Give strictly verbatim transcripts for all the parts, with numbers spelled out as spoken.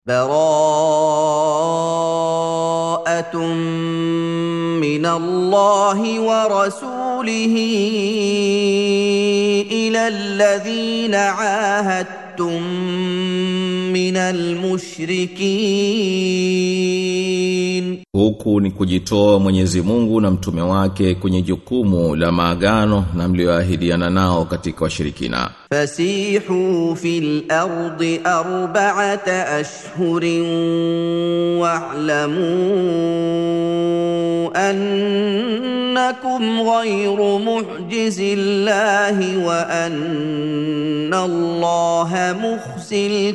Bara'atun min Allahi wa rasulihi ila alladhina 'ahadtum min al-mushrikin. Huku ni kujitoa Mwenyezi Mungu na mtume wake kwenye jukumu la maagano na mlioahidiana nao katika washirikina. Fasihu fil ardi arba'ata ashhurin wa'lamu annakum ghayru mu'jizillahi wa anna Allaha mukhzil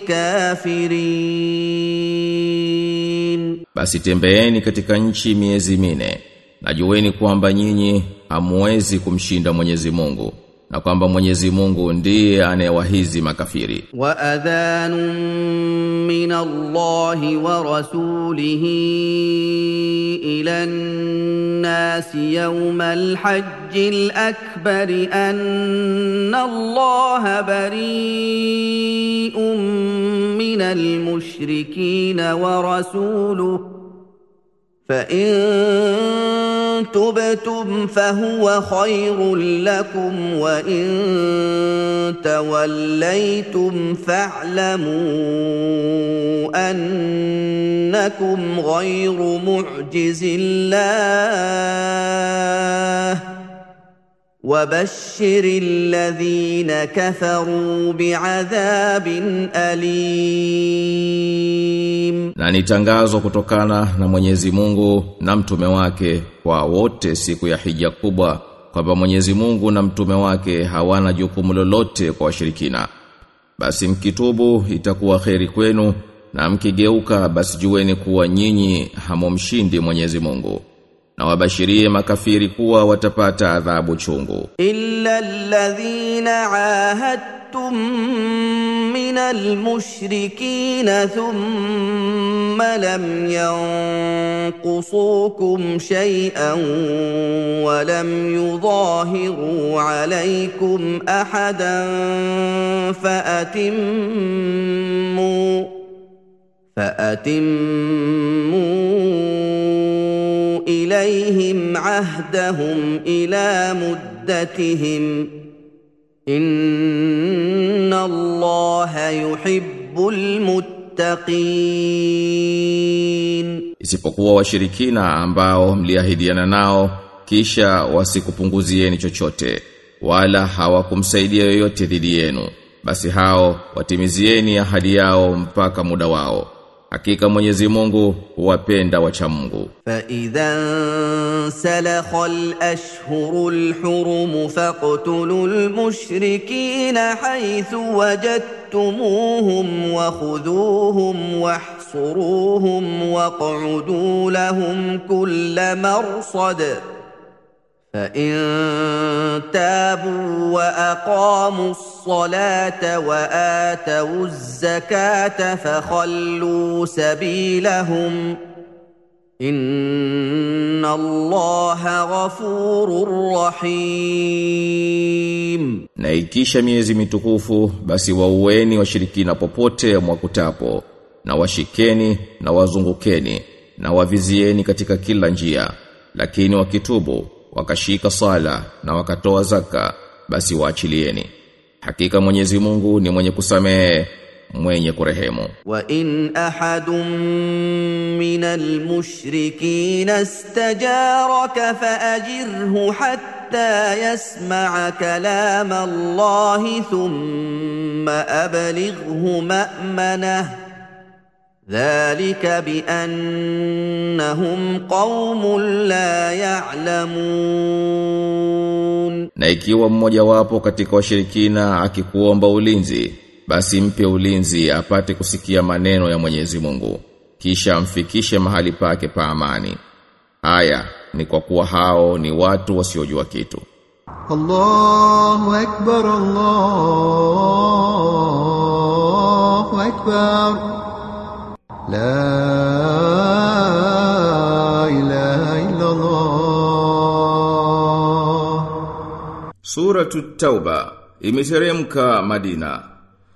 kafirin. Basi tembeeni katika nchi miezi mine, na jueni kwamba nyinyi hamuwezi kumshinda Mwenyezi Mungu, na kwamba Mwenyezi Mungu ndiye anayewahizi makafiri. Wa adhanun min Allahi wa rasulihi ila an-nasi yawmal hajjil akbar anna Allaha bari'un min al-mushrikin wa rasuluhu فَإِن تُبْتُمْ فَهُوَ خَيْرٌ لَّكُمْ وَإِن تَوَلَّيْتُمْ فَاعْلَمُوا أَنَّكُمْ غَيْرُ مُعْجِزِ اللَّهِ وَبَشِّرِ الَّذِينَ كَفَرُوا بِعَذَابٍ أَلِيمٍ. Na ni tangazo kutokana na Mwenyezi Mungu na mtume wake kwa wote siku ya Hija kubwa kwamba Mwenyezi Mungu na mtume wake hawana jukumu lolote kwa washirikina. Basi mkitubu itakuwa kheri kwenu, na mkigeuka basi jueni kuwa nyinyi hamomshindi Mwenyezi Mungu. Na wabashirie makafiri kuwa watapata adhabu chungu. Illa alladhina ahadtum min almushrikin thumma lam yanqusukum shay'an wa lam yudahiru alaykum ahadan fa'atimmu fa'atimmu إليهم عهدهم إلى مدتهم إن الله يحب المتقين. Isipokuwa washirikina ambao mliahidiana nao kisha wasikupunguzieni chochote wala hawakumsaidia yoyote dhidi yenu, basi hao watimizieni ahadi yao mpaka muda wao. Hakika Mwenyezi Mungu huwapenda wacha Mungu. Fa idhan salakhal ashhurul hurum faqtulul mushrikina haythu wajadtumuhum wa khudhuhum wahsuruhum waq'udu lahum kulla marsad. فَإِن تَابُوا وَأَقَامُوا الصَّلَاةَ وَآتَوُا الزَّكَاةَ فَخَلُّوا سَبِيلَهُمْ إِنَّ اللَّهَ غَفُورٌ رَّحِيمٌ. Na ikisha miezi mitukufu basi waueni washirikina popote mwakutapo, na washikeni na wazungukeni na wavizieni katika kila njia, lakini wakitubu wakashika sala na wakatoa zaka basi waachilieni. Hakika Mwenyezi Mungu ni mwenye kusamehe, mwenye kurehemu. Wa in ahadun minal mushrikin istajaraka faajirhu hatta yasma'a kalam Allah thumma ablighu ma'manah. ذلك بأنهم قوم لا يعلمون. Na ikiwa mmoja wapo katika washirikina akikuomba ulinzi, basi mpe ulinzi apate kusikia maneno ya Mwenyezi Mungu, kisha amfikishe mahali pake pa amani. Haya ni kwa kuwa hao ni watu wasiojua kitu. Allahu Akbar, Allahu Akbar. La ilaha illa Allah. Suratu Tauba imeteremka Madina.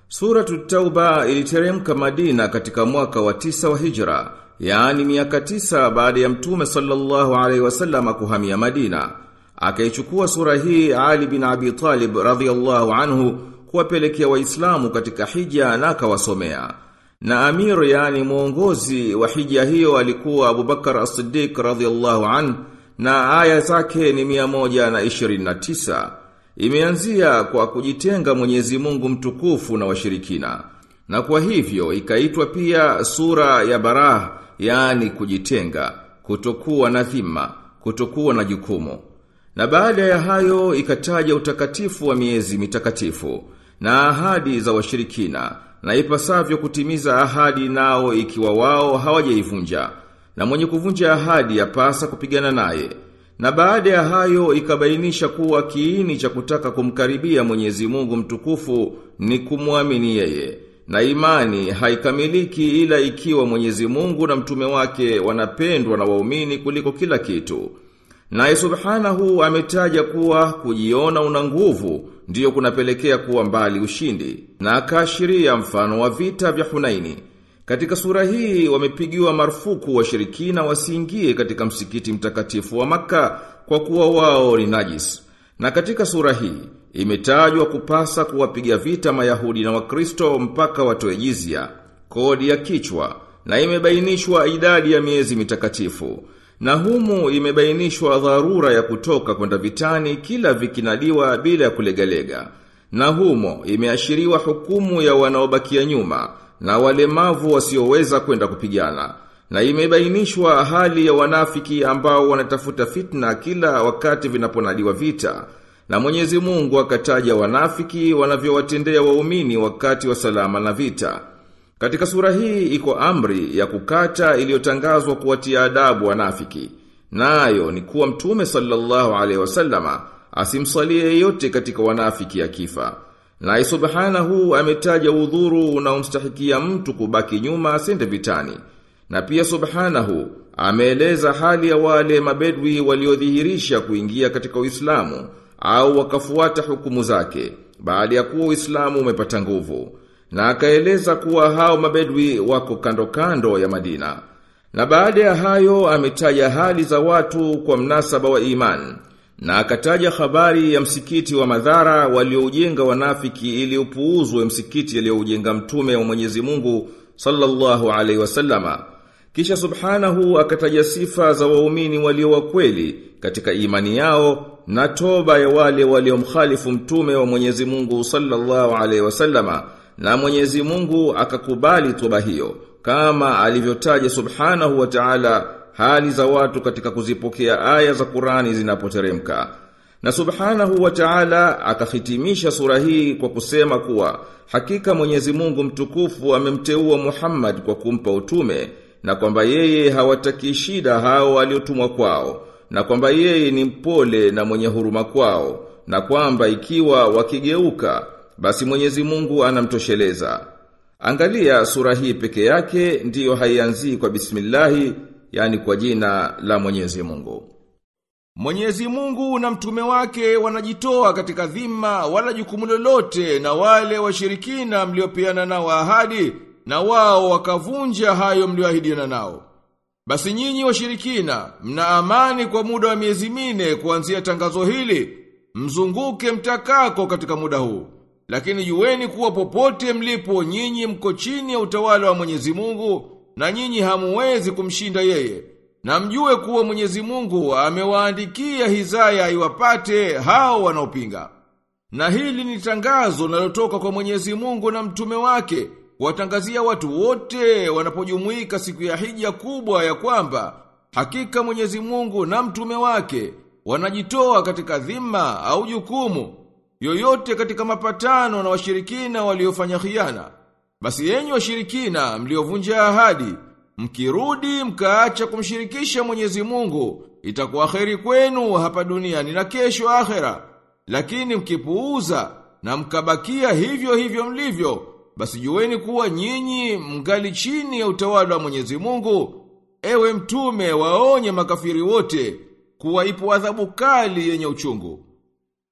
Suratu Tauba iliteremka Madina katika mwaka wa tisa wa Hijra, yaani miaka tisa baada ya Mtume sallallahu alaihi wasallam kuhamia Madina. Akaichukua sura hii Ali bin Abi Talib radhiyallahu anhu kuwapelekea Waislamu katika hija na akawasomea. Na amir, yani muongozi wa hija hiyo, alikuwa Abu Bakar as-Siddiq radhiyallahu anhu, na aya zake ni mia moja na ishirini na tisa. Imeanzia kwa kujitenga Mwenyezi Mungu mtukufu na washirikina. Na kwa hivyo ikaitwa pia sura ya Barah, yani kujitenga, kutokuwa na dhima, kutokuwa na jukumu. Na baada ya hayo ikataja utakatifu wa miezi mitakatifu na ahadi za washirikina, na ipasavyo kutimiza ahadi nao ikiwa wao hawajaivunja, na mwenye kuvunja ahadi yapasa kupigana naye. Na baada ya hayo ikabainisha kuwa kiini cha kutaka kumkaribia Mwenyezi Mungu mtukufu ni kumwamini yeye. Na imani haikamiliki ila ikiwa Mwenyezi Mungu na mtume wake wanapendwa na waumini kuliko kila kitu. Naye subhanahu ametaja kuwa kujiona una nguvu ndiyo kunapelekea kuwa mbali ushindi, na akaashiria mfano wa vita vya Hunaini. Katika sura hii wamepigiwa marufuku washirikina wasiingie katika msikiti mtakatifu wa Makka kwa kuwa wao ni najis. Na katika sura hii imetajwa kupasa kuwapiga vita Mayahudi na Wakristo mpaka watoe jizya, kodi ya kichwa, na imebainishwa idadi ya miezi mitakatifu. Na humu imebainishwa dharura ya kutoka kwenda vitani kila vikinadiwa bila ya kulegalega. Na humo imeashiriwa hukumu ya wanaobakia nyuma na walemavu wasioweza kwenda kupigana. Na imebainishwa hali ya wanafiki ambao wanatafuta fitna kila wakati vinaponadiwa vita. Na Mwenyezi Mungu akataja wanafiki wanavyowatendea waumini wakati wa salama na vita. Katika sura hii iko amri ya kukata iliyotangazwa kuwatia adabu wanafiki. Nayo ni kuwa Mtume sallallahu alaihi wasallama asimsalie yeyote katika wanafiki akifa. Na subhanahu ametaja udhuru unaomstahikia mtu kubaki nyuma asende vitani. Na pia subhanahu ameeleza hali ya wale mabedwi waliodhihirisha kuingia katika Uislamu au wakafuata hukumu zake baada ya kuwa Uislamu umepata nguvu. Na akaeleza kuwa hao mabedwi wako kando kando ya Madina. Na baada ya hayo ametaja hali za watu kwa mnasaba wa imani. Na akataja habari ya msikiti wa madhara walioujenga wanafiki ili upuuzwe msikiti aliyoujenga mtume wa Mwenyezi Mungu sallallahu alaihi wasallama. Kisha subhanahu akataja sifa za waumini walio wa kweli katika imani yao na toba ya wale waliomkhalifu mtume wa Mwenyezi Mungu sallallahu alaihi wasallama. Na Mwenyezi Mungu akakubali toba hiyo, kama alivyotaja subhanahu wa ta'ala hali za watu katika kuzipokea aya za Qur'ani zinapoteremka. Na subhanahu wa ta'ala akahitimisha sura hii kwa kusema kuwa hakika Mwenyezi Mungu mtukufu amemteua Muhammad kwa kumpa utume, na kwamba yeye hawataki shida hao waliotumwa kwao, na kwamba yeye ni mpole na mwenye huruma kwao, na kwamba ikiwa wakigeuka basi Mwenyezi Mungu anamtosheleza. Angalia sura hii peke yake ndiyo haianzi kwa bismillahi, yani kwa jina la Mwenyezi Mungu. Mwenyezi Mungu na mtume wake wanajitoa katika dhima wala jukumu lolote na wale washirikina mliopeana nao ahadi, na wao wakavunja hayo mlioahidiana nao. Basi nyinyi washirikina mna amani kwa muda wa miezi mine kuanzia tangazo hili, mzunguke mtakako katika muda huu. Lakini jueni kuwa popote mlipo nyinyi mko chini ya utawala wa Mwenyezi Mungu, na nyinyi hamuwezi kumshinda yeye. Na mjue kuwa Mwenyezi Mungu amewaandikia hizaya iwapate hao wanaopinga. Na hili ni tangazo linalotoka kwa Mwenyezi Mungu na mtume wake, kuwatangazia watu wote wanapojumuika siku ya hija kubwa ya kwamba hakika Mwenyezi Mungu na mtume wake wanajitoa katika dhima au jukumu yoyote katika mapatano na washirikina waliofanya khiana. Basi enyi washirikina mliovunja ahadi, mkirudi mkaacha kumshirikisha Mwenyezi Mungu, itakuwa kheri kwenu hapa duniani na kesho akhera. Lakini mkipuuza na mkabakia hivyo hivyo mlivyo, basi jueni kuwa nyinyi mngali chini ya utawala wa Mwenyezi Mungu. Ewe mtume, waonye makafiri wote kuwa ipo adhabu kali yenye uchungu.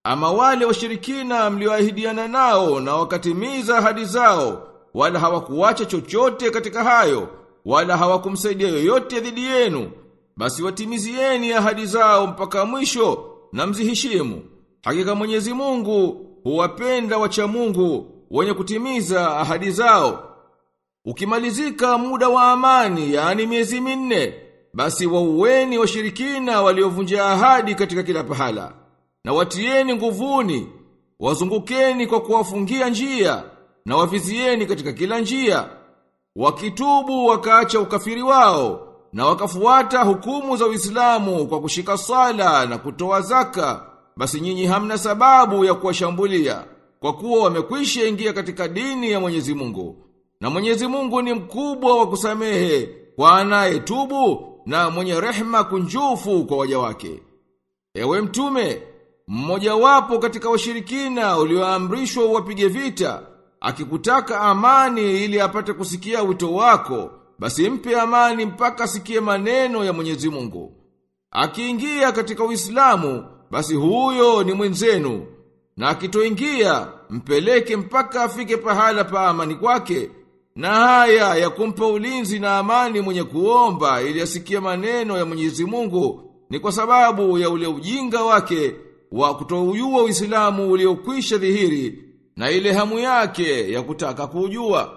Ama wale washirikina mlioahidiana nao na wakatimiza ahadi zao, wala hawakuacha chochote katika hayo, wala hawakumsaidia yoyote dhidi yenu, basi watimizieni ahadi zao mpaka mwisho na mziheshimu. Hakika Mwenyezi Mungu huwapenda wacha Mungu wenye kutimiza ahadi zao. Ukimalizika muda wa amani, yani miezi minne, basi waueni washirikina waliovunja ahadi katika kila pahala. Na watieni nguvuni, wazungukeni kwa kuwafungia njia, na wavizieni katika kila njia. Wakitubu wakaacha ukafiri wao, na wakafuata hukumu za Uislamu kwa kushika sala na kutoa zaka, basi nyinyi hamna sababu ya kuwashambulia, kwa kuwa wamekwisha ingia katika dini ya Mwenyezi Mungu. Na Mwenyezi Mungu ni mkubwa wa kusamehe kwa anayetubu na mwenye rehema kunjufu kwa waja wake. Ewe mtume, mmoja wapo katika washirikina ulioamrishwa uwapige vita, akikutaka amani ili apate kusikia wito wako, basi mpe amani mpaka asikie maneno ya Mwenyezi Mungu. Akiingia katika Uislamu, basi huyo ni mwenzenu, na akitoingia mpeleke mpaka afike pahala pa amani kwake. Na haya ya kumpa ulinzi na amani mwenye kuomba ili asikie maneno ya Mwenyezi Mungu ni kwa sababu ya ule ujinga wake wa kutoujua Uislamu uliokwisha dhihiri na ile hamu yake ya kutaka kujua.